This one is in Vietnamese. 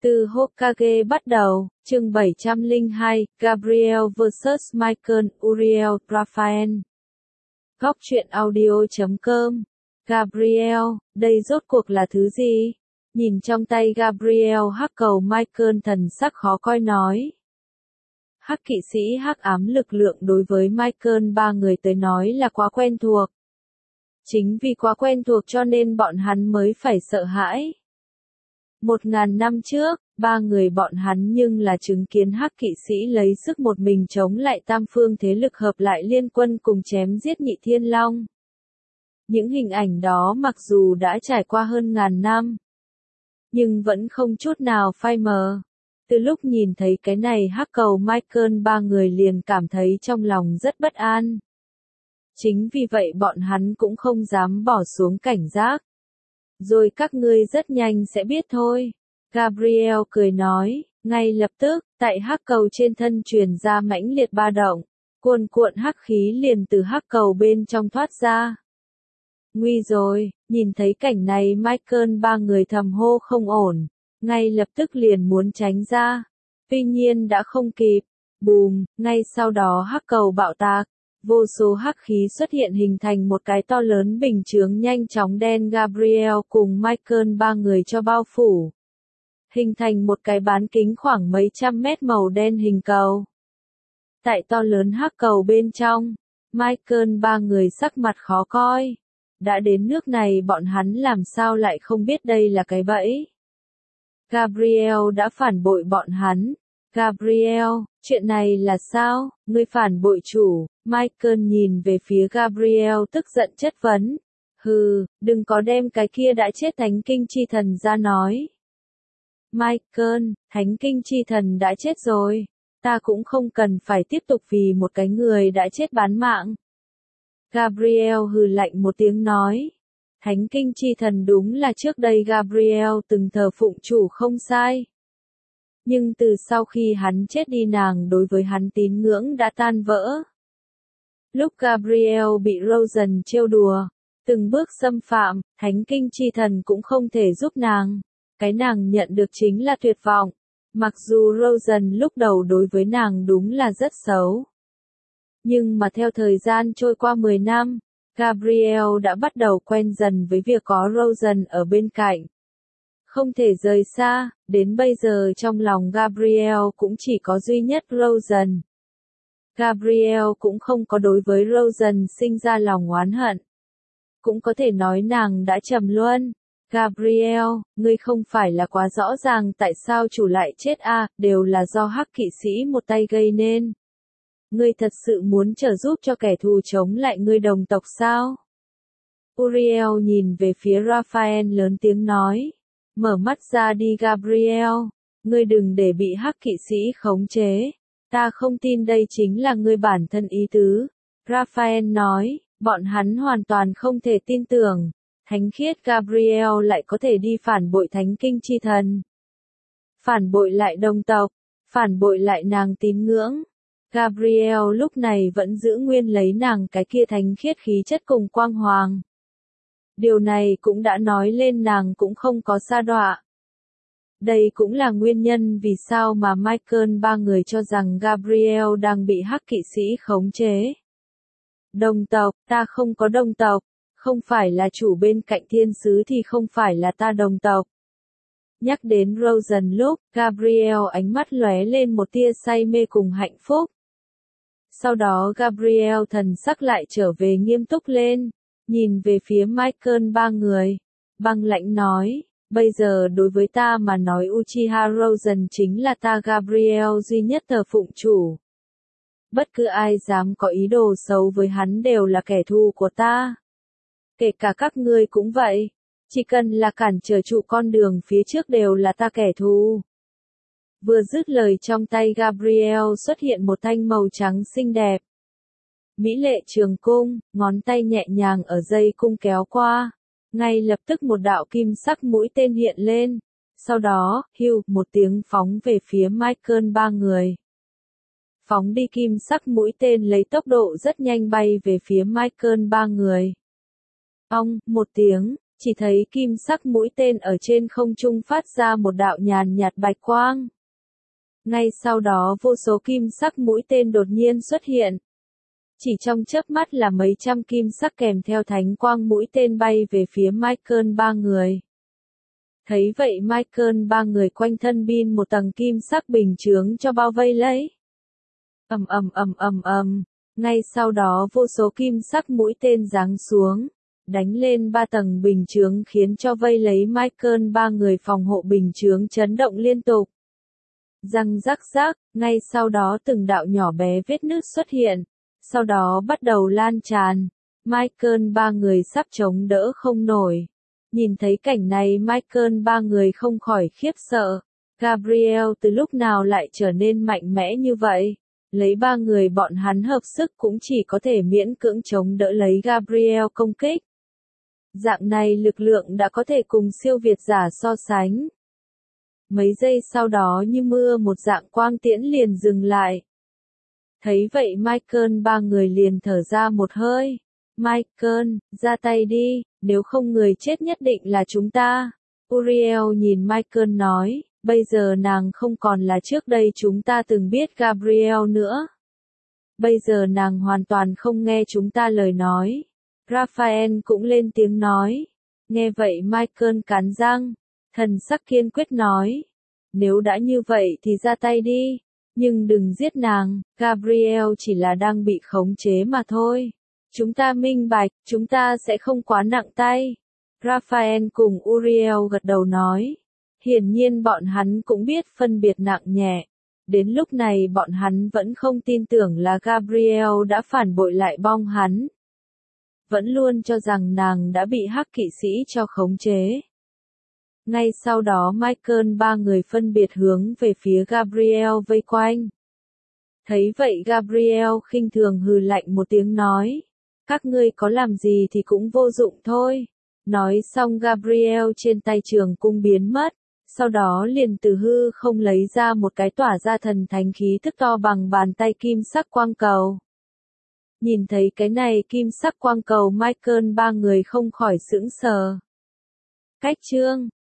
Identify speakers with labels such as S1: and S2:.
S1: Từ Hokage bắt đầu, chương 702, Gabriel vs Michael, Uriel, Raphael. Góc truyện audio.com. Gabriel, đây rốt cuộc là thứ gì? Nhìn trong tay Gabriel hắc cầu, Michael thần sắc khó coi nói. Hắc kỵ sĩ hắc ám lực lượng đối với Michael ba người tới nói là quá quen thuộc. Chính vì quá quen thuộc cho nên bọn hắn mới phải sợ hãi. 1000 năm trước, ba người bọn hắn nhưng là chứng kiến hắc kỵ sĩ lấy sức một mình chống lại tam phương thế lực hợp lại liên quân cùng chém giết Nhị Thiên Long. Những hình ảnh đó mặc dù đã trải qua hơn 1000 năm, nhưng vẫn không chút nào phai mờ. Từ lúc nhìn thấy cái này hắc cầu, Michael ba người liền cảm thấy trong lòng rất bất an. Chính vì vậy bọn hắn cũng không dám bỏ xuống cảnh giác. Rồi các ngươi rất nhanh sẽ biết thôi. Gabriel cười nói, ngay lập tức, tại hắc cầu trên thân truyền ra mãnh liệt ba động, cuồn cuộn hắc khí liền từ hắc cầu bên trong thoát ra. Nguy rồi, nhìn thấy cảnh này Michael ba người thầm hô không ổn, ngay lập tức liền muốn tránh ra. Tuy nhiên đã không kịp, bùm, ngay sau đó hắc cầu bạo tạc. Vô số hắc khí xuất hiện hình thành một cái to lớn bình chướng nhanh chóng đen Gabriel cùng Michael ba người cho bao phủ. Hình thành một cái bán kính khoảng mấy trăm mét màu đen hình cầu. Tại to lớn hắc cầu bên trong, Michael ba người sắc mặt khó coi. Đã đến nước này bọn hắn làm sao lại không biết đây là cái bẫy. Gabriel đã phản bội bọn hắn. Gabriel, chuyện này là sao? Ngươi phản bội chủ. Michael nhìn về phía Gabriel tức giận chất vấn. Hừ, đừng có đem cái kia đã chết thánh kinh chi thần ra nói. Michael, thánh kinh chi thần đã chết rồi. Ta cũng không cần phải tiếp tục vì một cái người đã chết bán mạng. Gabriel hừ lạnh một tiếng nói. Thánh kinh chi thần đúng là trước đây Gabriel từng thờ phụng chủ không sai. Nhưng từ sau khi hắn chết đi nàng đối với hắn tín ngưỡng đã tan vỡ. Lúc Gabriel bị Rosen trêu đùa, từng bước xâm phạm, thánh kinh chi thần cũng không thể giúp nàng. Cái nàng nhận được chính là tuyệt vọng. Mặc dù Rosen lúc đầu đối với nàng đúng là rất xấu. Nhưng mà theo thời gian trôi qua 10 năm, Gabriel đã bắt đầu quen dần với việc có Rosen ở bên cạnh. Không thể rời xa, đến bây giờ trong lòng Gabriel cũng chỉ có duy nhất Rosen. Gabriel cũng không có đối với Rosen sinh ra lòng oán hận. Cũng có thể nói nàng đã trầm luân. Gabriel, ngươi không phải là quá rõ ràng tại sao chủ lại chết đều là do hắc kỵ sĩ một tay gây nên. Ngươi thật sự muốn trợ giúp cho kẻ thù chống lại ngươi đồng tộc sao? Uriel nhìn về phía Raphael lớn tiếng nói. Mở mắt ra đi Gabriel, ngươi đừng để bị hắc kỵ sĩ khống chế. Ta không tin đây chính là ngươi bản thân ý tứ. Raphael nói, bọn hắn hoàn toàn không thể tin tưởng. Thánh khiết Gabriel lại có thể đi phản bội thánh kinh chi thần. Phản bội lại đồng tộc, phản bội lại nàng tín ngưỡng. Gabriel lúc này vẫn giữ nguyên lấy nàng cái kia thánh khiết khí chất cùng quang hoàng. Điều này cũng đã nói lên nàng cũng không có sa đọa. Đây cũng là nguyên nhân vì sao mà Michael ba người cho rằng Gabriel đang bị hắc kỵ sĩ khống chế. Đồng tộc, ta không có đồng tộc, không phải là chủ bên cạnh thiên sứ thì không phải là ta đồng tộc. Nhắc đến Rosen lúc, Gabriel ánh mắt lóe lên một tia say mê cùng hạnh phúc. Sau đó Gabriel thần sắc lại trở về nghiêm túc lên, nhìn về phía Michael ba người, băng lãnh nói, bây giờ đối với ta mà nói Uchiha Rosen chính là ta Gabriel duy nhất thờ phụng chủ. Bất cứ ai dám có ý đồ xấu với hắn đều là kẻ thù của ta. Kể cả các ngươi cũng vậy, chỉ cần là cản trở trụ con đường phía trước đều là ta kẻ thù. Vừa dứt lời trong tay Gabriel xuất hiện một thanh màu trắng xinh đẹp. Mỹ lệ trường cung, ngón tay nhẹ nhàng ở dây cung kéo qua. Ngay lập tức một đạo kim sắc mũi tên hiện lên. Sau đó, hưu, một tiếng phóng về phía Michael ba người. Phóng đi kim sắc mũi tên lấy tốc độ rất nhanh bay về phía Michael ba người. Ong, một tiếng, chỉ thấy kim sắc mũi tên ở trên không trung phát ra một đạo nhàn nhạt bạch quang. Ngay sau đó vô số kim sắc mũi tên đột nhiên xuất hiện. Chỉ trong chớp mắt là mấy trăm kim sắc kèm theo thánh quang mũi tên bay về phía Michael ba người. Thấy vậy Michael ba người quanh thân Bin một tầng kim sắc bình chướng cho bao vây lấy. Ngay sau đó vô số kim sắc mũi tên giáng xuống, đánh lên ba tầng bình chướng khiến cho vây lấy Michael ba người phòng hộ bình chướng chấn động liên tục. Răng rắc rắc, ngay sau đó từng đạo nhỏ bé vết nứt xuất hiện, sau đó bắt đầu lan tràn. Michael ba người sắp chống đỡ không nổi. Nhìn thấy cảnh này Michael ba người không khỏi khiếp sợ. Gabriel từ lúc nào lại trở nên mạnh mẽ như vậy? Lấy ba người bọn hắn hợp sức cũng chỉ có thể miễn cưỡng chống đỡ lấy Gabriel công kích. Dạng này lực lượng đã có thể cùng siêu việt giả so sánh. Mấy giây sau đó như mưa một dạng quang tiễn liền dừng lại. Thấy vậy Michael ba người liền thở ra một hơi. Michael, ra tay đi, nếu không người chết nhất định là chúng ta. Uriel nhìn Michael nói, bây giờ nàng không còn là trước đây chúng ta từng biết Gabriel nữa. Bây giờ nàng hoàn toàn không nghe chúng ta lời nói. Raphael cũng lên tiếng nói. Nghe vậy Michael cắn răng, thần sắc kiên quyết nói. Nếu đã như vậy thì ra tay đi, nhưng đừng giết nàng, Gabriel chỉ là đang bị khống chế mà thôi. Chúng ta minh bạch, chúng ta sẽ không quá nặng tay. Raphael cùng Uriel gật đầu nói. Hiển nhiên bọn hắn cũng biết phân biệt nặng nhẹ. Đến lúc này bọn hắn vẫn không tin tưởng là Gabriel đã phản bội lại bong hắn. Vẫn luôn cho rằng nàng đã bị hắc kỵ sĩ cho khống chế. Ngay sau đó Michael ba người phân biệt hướng về phía Gabriel vây quanh. Thấy vậy Gabriel khinh thường hừ lạnh một tiếng nói. Các ngươi có làm gì thì cũng vô dụng thôi. Nói xong Gabriel trên tay trường cung biến mất. Sau đó liền từ hư không lấy ra một cái tỏa ra thần thánh khí thức to bằng bàn tay kim sắc quang cầu. Nhìn thấy cái này kim sắc quang cầu Michael ba người không khỏi sững sờ. Cách chương